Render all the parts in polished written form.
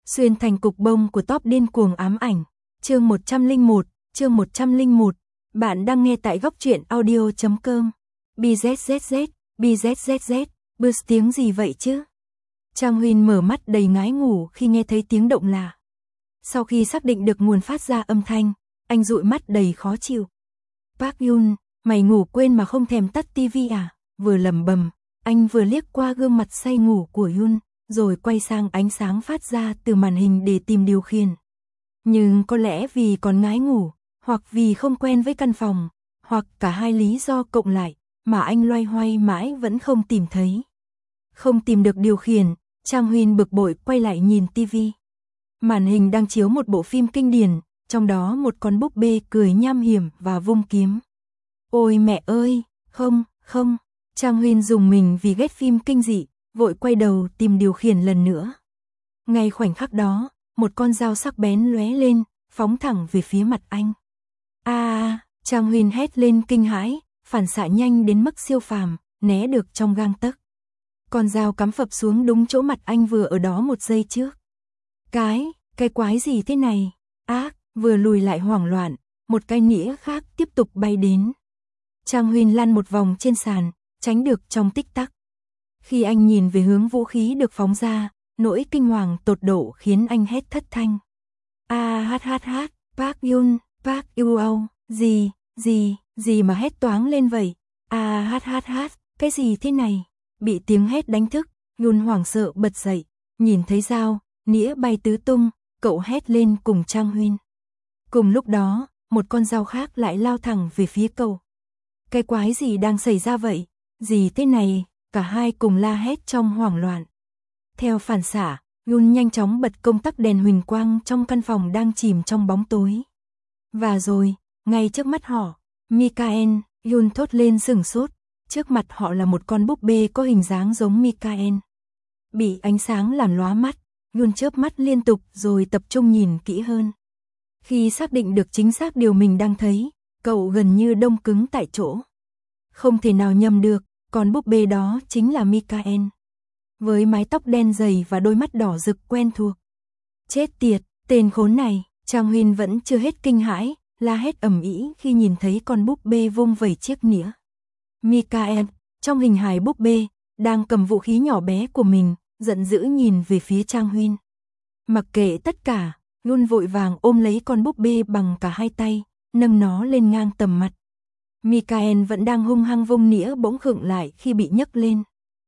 Xuyên thành cục bông của top điên cuồng ám ảnh. Chương 101. Bạn đang nghe tại góc truyện audio.com. BZZZ, bus tiếng gì vậy chứ? Trang Huyên mở mắt đầy ngái ngủ khi nghe thấy tiếng động lạ. Sau khi xác định được nguồn phát ra âm thanh, anh dụi mắt đầy khó chịu. Park Yun, mày ngủ quên mà không thèm tắt tivi à? Vừa lẩm bẩm, anh vừa liếc qua gương mặt say ngủ của Yun, rồi quay sang ánh sáng phát ra từ màn hình để tìm điều khiển. Nhưng có lẽ vì còn ngái ngủ, hoặc vì không quen với căn phòng, hoặc cả hai lý do cộng lại, mà anh loay hoay mãi vẫn không tìm thấy. Không tìm được điều khiển, Trang Huyên bực bội quay lại nhìn tivi. Màn hình đang chiếu một bộ phim kinh điển, trong đó một con búp bê cười nham hiểm và vung kiếm. Ôi mẹ ơi, không, Trang Huyên rùng mình vì ghét phim kinh dị, vội quay đầu tìm điều khiển lần nữa. Ngay khoảnh khắc đó, một con dao sắc bén lóe lên, phóng thẳng về phía mặt anh. Trang Huyên hét lên kinh hãi, phản xạ nhanh đến mức siêu phàm, né được trong gang tấc. Con dao cắm phập xuống đúng chỗ mặt anh vừa ở đó một giây trước. Cái quái gì thế này? Vừa lùi lại hoảng loạn, một cái nĩa khác tiếp tục bay đến. Trang Huyên lăn một vòng trên sàn, tránh được trong tích tắc. Khi anh nhìn về hướng vũ khí được phóng ra, nỗi kinh hoàng tột độ khiến anh hét thất thanh. Park Yun, gì mà hét toáng lên vậy? Cái gì thế này? Bị tiếng hét đánh thức, Yun hoảng sợ bật dậy, nhìn thấy dao, nĩa bay tứ tung, cậu hét lên cùng Trang Huyên. Cùng lúc đó, một con dao khác lại lao thẳng về phía cậu. Cái quái gì đang xảy ra vậy? Gì thế này? Cả hai cùng la hét trong hoảng loạn. Theo phản xạ, Yun nhanh chóng bật công tắc đèn huỳnh quang trong căn phòng đang chìm trong bóng tối. Và rồi, ngay trước mắt họ, Mikael, Yun thốt lên sửng sốt. Trước mặt họ là một con búp bê có hình dáng giống Mikael. Bị ánh sáng làm lóa mắt, Yun chớp mắt liên tục rồi tập trung nhìn kỹ hơn. Khi xác định được chính xác điều mình đang thấy, cậu gần như đông cứng tại chỗ. Không thể nào nhầm được, con búp bê đó chính là Mikael. Với mái tóc đen dày và đôi mắt đỏ rực quen thuộc. Chết tiệt, tên khốn này, Trang Huyên vẫn chưa hết kinh hãi, la hét ầm ĩ khi nhìn thấy con búp bê vung vẩy chiếc nĩa. Mikael, trong hình hài búp bê, đang cầm vũ khí nhỏ bé của mình, giận dữ nhìn về phía Trang Huyên. Mặc kệ tất cả, Yun vội vàng ôm lấy con búp bê bằng cả hai tay, nâng nó lên ngang tầm mặt. Mikael vẫn đang hung hăng vung nĩa bỗng khựng lại khi bị nhấc lên.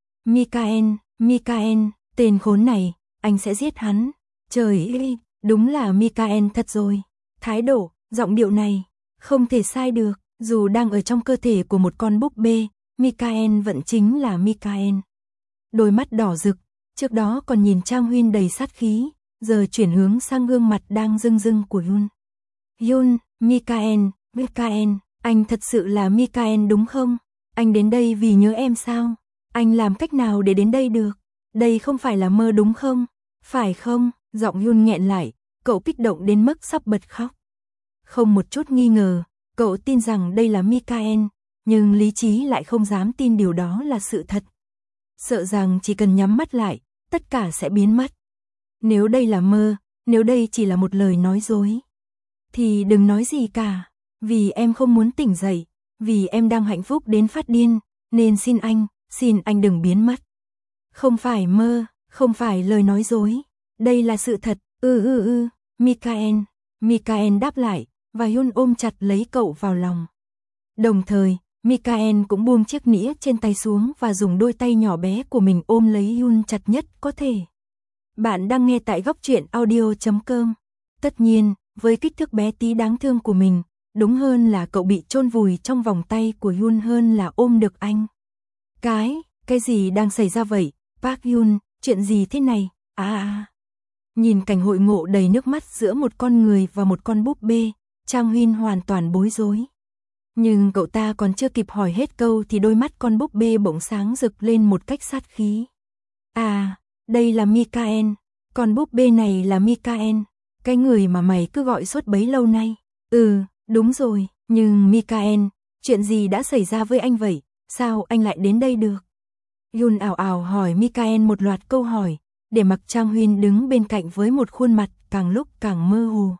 Mikael, tên khốn này, anh sẽ giết hắn. Trời ơi, đúng là Mikael thật rồi. Thái độ, giọng điệu này, không thể sai được. Dù đang ở trong cơ thể của một con búp bê, Mikael vẫn chính là Mikael. Đôi mắt đỏ rực, trước đó còn nhìn Trang Huyên đầy sát khí, giờ chuyển hướng sang gương mặt đang rưng rưng của Yun. Mikael, anh thật sự là Mikael đúng không? Anh đến đây vì nhớ em sao? Anh làm cách nào để đến đây được? Đây không phải là mơ đúng không? Phải không? Giọng Yun nghẹn lại, cậu kích động đến mức sắp bật khóc. Không một chút nghi ngờ, cậu tin rằng đây là Mikael, nhưng lý trí lại không dám tin điều đó là sự thật. Sợ rằng chỉ cần nhắm mắt lại, tất cả sẽ biến mất. Nếu đây là mơ, nếu đây chỉ là một lời nói dối, thì đừng nói gì cả. Vì em không muốn tỉnh dậy, vì em đang hạnh phúc đến phát điên, nên xin anh đừng biến mất. Không phải mơ, không phải lời nói dối, đây là sự thật. Mikael đáp lại, và Yun ôm chặt lấy cậu vào lòng. Đồng thời, Mikael cũng buông chiếc nĩa trên tay xuống và dùng đôi tay nhỏ bé của mình ôm lấy Yun chặt nhất có thể. Bạn đang nghe tại góc truyện audio.com. Tất nhiên, với kích thước bé tí đáng thương của mình, đúng hơn là cậu bị chôn vùi trong vòng tay của Yun hơn là ôm được anh. Cái gì đang xảy ra vậy? Park Yun, chuyện gì thế này? Nhìn cảnh hội ngộ đầy nước mắt giữa một con người và một con búp bê, Trang Huyên hoàn toàn bối rối. Nhưng cậu ta còn chưa kịp hỏi hết câu thì đôi mắt con búp bê bỗng sáng rực lên một cách sát khí. Đây là Mikael, con búp bê này là Mikael, cái người mà mày cứ gọi suốt bấy lâu nay. Đúng rồi, nhưng Mikael, chuyện gì đã xảy ra với anh vậy? Sao anh lại đến đây được? Yun ảo ảo hỏi Mikael một loạt câu hỏi, để mặc Trang Huyên đứng bên cạnh với một khuôn mặt càng lúc càng mơ hồ.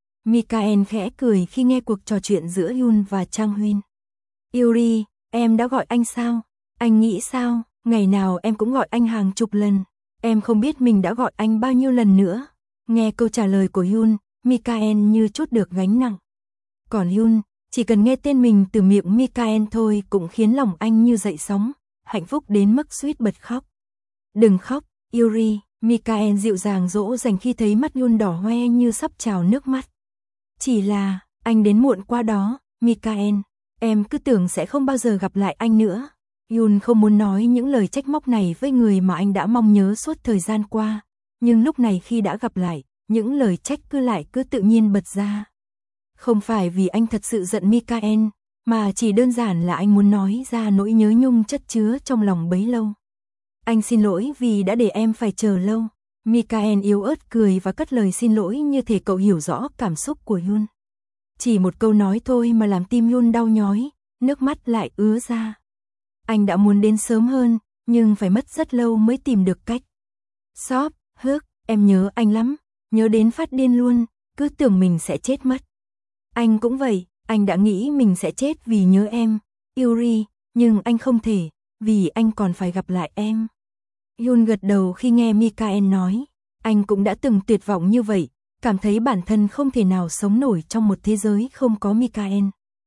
Mikael khẽ cười khi nghe cuộc trò chuyện giữa Yun và Trang Huyên. Yuri, em đã gọi anh sao? Anh nghĩ sao? Ngày nào em cũng gọi anh hàng chục lần. Em không biết mình đã gọi anh bao nhiêu lần nữa. Nghe câu trả lời của Yun, Mikael như trút được gánh nặng. Còn Yun, chỉ cần nghe tên mình từ miệng Mikael thôi cũng khiến lòng anh như dậy sóng, hạnh phúc đến mức suýt bật khóc. Đừng khóc, Yuri, Mikael dịu dàng dỗ dành khi thấy mắt Yun đỏ hoe như sắp trào nước mắt. Chỉ là, anh đến muộn quá đó, Mikael, em cứ tưởng sẽ không bao giờ gặp lại anh nữa. Yun không muốn nói những lời trách móc này với người mà anh đã mong nhớ suốt thời gian qua, nhưng lúc này khi đã gặp lại, những lời trách cứ tự nhiên bật ra. Không phải vì anh thật sự giận Mikael, mà chỉ đơn giản là anh muốn nói ra nỗi nhớ nhung chất chứa trong lòng bấy lâu. Anh xin lỗi vì đã để em phải chờ lâu. Mikael yếu ớt cười và cất lời xin lỗi như thể cậu hiểu rõ cảm xúc của Yun. Chỉ một câu nói thôi mà làm tim Yun đau nhói, nước mắt lại ứa ra. Anh đã muốn đến sớm hơn, nhưng phải mất rất lâu mới tìm được cách. Sop, Hước, em nhớ anh lắm, nhớ đến phát điên luôn, cứ tưởng mình sẽ chết mất. Anh cũng vậy, anh đã nghĩ mình sẽ chết vì nhớ em, Yuri, nhưng anh không thể, vì anh còn phải gặp lại em. Yun gật đầu khi nghe Mikael nói, anh cũng đã từng tuyệt vọng như vậy, cảm thấy bản thân không thể nào sống nổi trong một thế giới không có Mikael.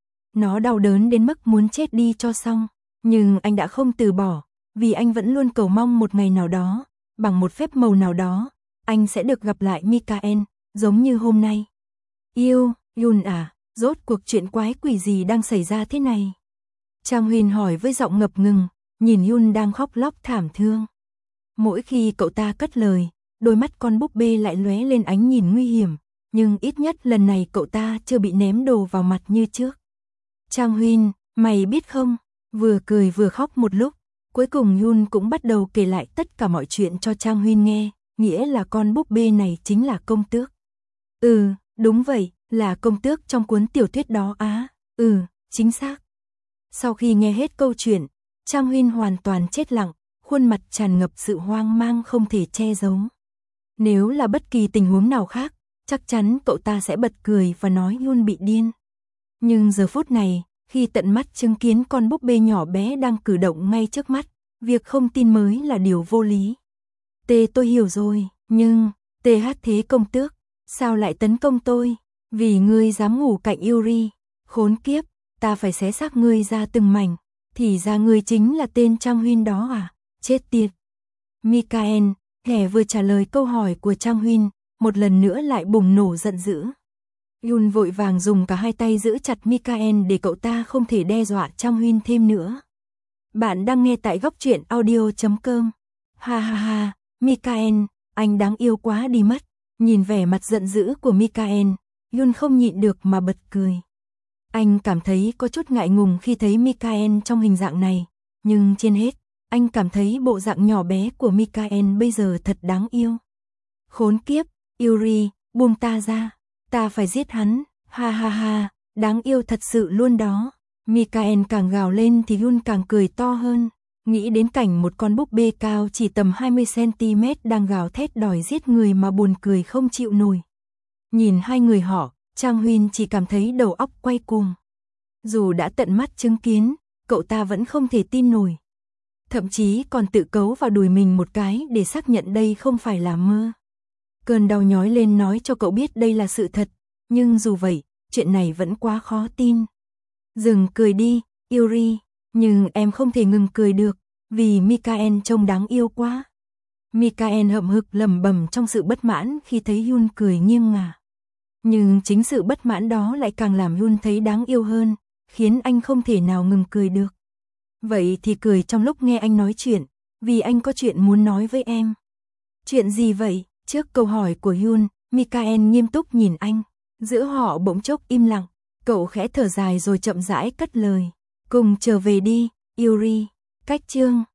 Nó đau đớn đến mức muốn chết đi cho xong, nhưng anh đã không từ bỏ, vì anh vẫn luôn cầu mong một ngày nào đó, bằng một phép màu nào đó, anh sẽ được gặp lại Mikael, giống như hôm nay. Yêu, Yun à, rốt cuộc chuyện quái quỷ gì đang xảy ra thế này? Trang Huyên hỏi với giọng ngập ngừng, nhìn Yun đang khóc lóc thảm thương. Mỗi khi cậu ta cất lời, đôi mắt con búp bê lại lóe lên ánh nhìn nguy hiểm, nhưng ít nhất lần này cậu ta chưa bị ném đồ vào mặt như trước. Trang Huyên, mày biết không, vừa cười vừa khóc một lúc, cuối cùng Yun cũng bắt đầu kể lại tất cả mọi chuyện cho Trang Huyên nghe, nghĩa là con búp bê này chính là công tước. Đúng vậy, là công tước trong cuốn tiểu thuyết đó á, chính xác. Sau khi nghe hết câu chuyện, Trang Huyên hoàn toàn chết lặng, khuôn mặt tràn ngập sự hoang mang không thể che giấu. Nếu là bất kỳ tình huống nào khác, chắc chắn cậu ta sẽ bật cười và nói Yun bị điên. Nhưng giờ phút này, khi tận mắt chứng kiến con búp bê nhỏ bé đang cử động ngay trước mắt, việc không tin mới là điều vô lý. Tôi hiểu rồi, nhưng, thế công tước, sao lại tấn công tôi? Vì ngươi dám ngủ cạnh Yuri, khốn kiếp, ta phải xé xác ngươi ra từng mảnh, thì ra ngươi chính là tên Trang Huyên đó à, chết tiệt. Mikael, kẻ vừa trả lời câu hỏi của Trang Huyên, một lần nữa lại bùng nổ giận dữ. Yun vội vàng dùng cả hai tay giữ chặt Mikael để cậu ta không thể đe dọa Trang Huyên thêm nữa. Bạn đang nghe tại góc truyện audio.com. Ha ha ha, Mikael, anh đáng yêu quá đi mất. Nhìn vẻ mặt giận dữ của Mikael, Yun không nhịn được mà bật cười. Anh cảm thấy có chút ngại ngùng khi thấy Mikael trong hình dạng này, nhưng trên hết, anh cảm thấy bộ dạng nhỏ bé của Mikael bây giờ thật đáng yêu. Khốn kiếp, Yuri, buông ta ra, ta phải giết hắn, ha ha ha, đáng yêu thật sự luôn đó. Mikael càng gào lên thì Yun càng cười to hơn, nghĩ đến cảnh một con búp bê cao chỉ tầm 20cm đang gào thét đòi giết người mà buồn cười không chịu nổi. Nhìn hai người họ, Trang Huyên chỉ cảm thấy đầu óc quay cuồng. Dù đã tận mắt chứng kiến, cậu ta vẫn không thể tin nổi. Thậm chí còn tự cấu vào đùi mình một cái để xác nhận đây không phải là mơ. Cơn đau nhói lên nói cho cậu biết đây là sự thật, nhưng dù vậy, chuyện này vẫn quá khó tin. Dừng cười đi, Yuri, nhưng em không thể ngừng cười được, vì Mikael trông đáng yêu quá. Mikael hậm hực lẩm bẩm trong sự bất mãn khi thấy Yun cười nghiêng ngả. Nhưng chính sự bất mãn đó lại càng làm Yun thấy đáng yêu hơn, khiến anh không thể nào ngừng cười được. Vậy thì cười trong lúc nghe anh nói chuyện, vì anh có chuyện muốn nói với em. Chuyện gì vậy? Trước câu hỏi của Yun, Mikael nghiêm túc nhìn anh. Giữa họ bỗng chốc im lặng, cậu khẽ thở dài rồi chậm rãi cất lời. Cùng trở về đi, Yuri. Cách chương